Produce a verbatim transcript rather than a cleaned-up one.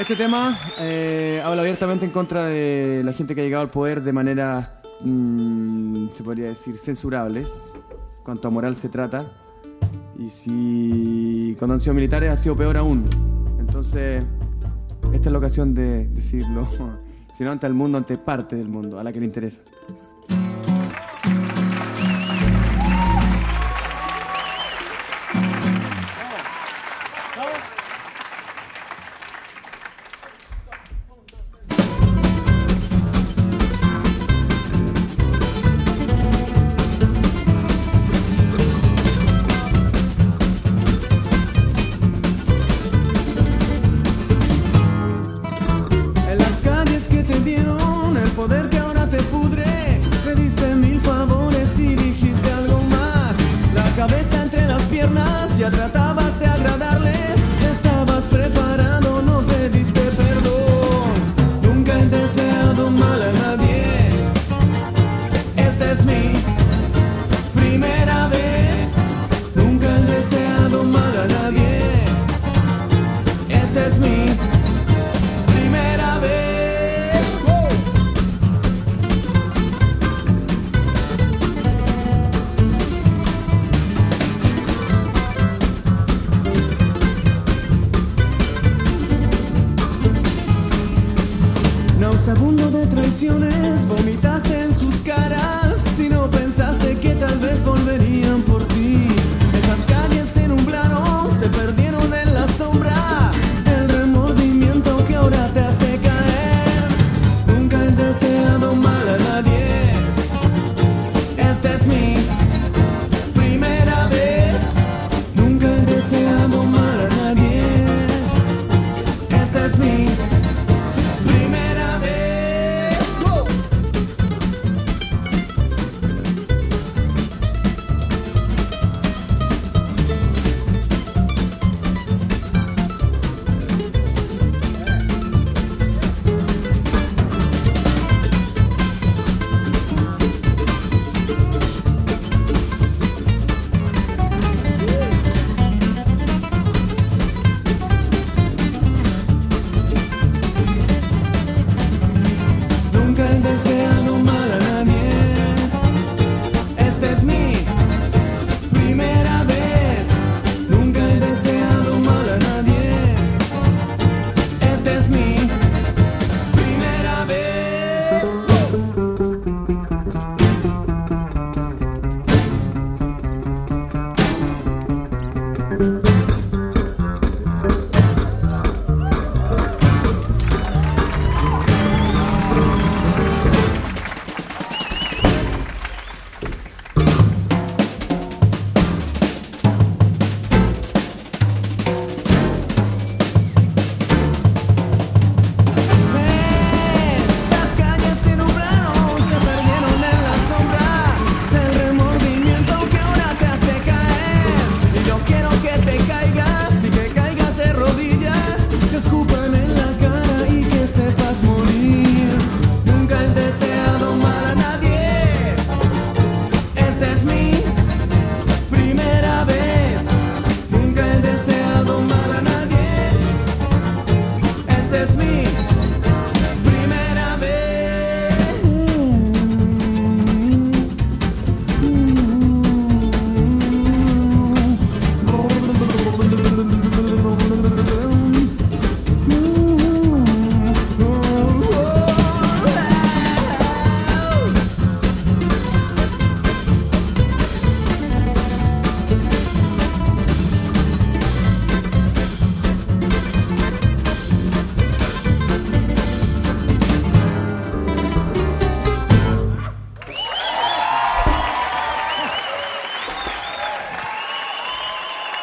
Este tema eh, habla abiertamente en contra de la gente que ha llegado al poder de maneras, mmm, se podría decir, censurables, cuanto a moral se trata. Y si cuando han sido militares ha sido peor aún. Entonces, esta es la ocasión de decirlo, si no ante el mundo, ante parte del mundo, a la que le interesa. Ya tratabas de agradarles, estabas preparado, no pediste perdón. Nunca he deseado mal a nadie. Esta es mi primera vez. Nunca he deseado mal a nadie. Esta es mi primera vez. Nauseabundo de traiciones, vomitaste en sus caras y no pensaste que tal vez volverían por ti. Esas calles se nublaron, se perdieron en la sombra, el remordimiento que ahora te hace caer. Nunca he deseado mal a nadie. Esta es mi primera vez. Nunca he deseado mal a nadie. Esta es mi primera vez. ¡Wow! Nunca he deseado mal a nadie. Esta es mi primera vez. Nunca he deseado mal a nadie. Esta es mi primera vez. Esas calles se nublaron, se perdieron en la sombra, el remordimiento que ahora te hace caer. Y yo quiero que te caigas y que caigas de rodillas, te escupan en la cara y que sepas morir. Nunca he deseado mal a nadie. Esta es mi primera vez. Nunca he deseado mal a nadie. Esta es mi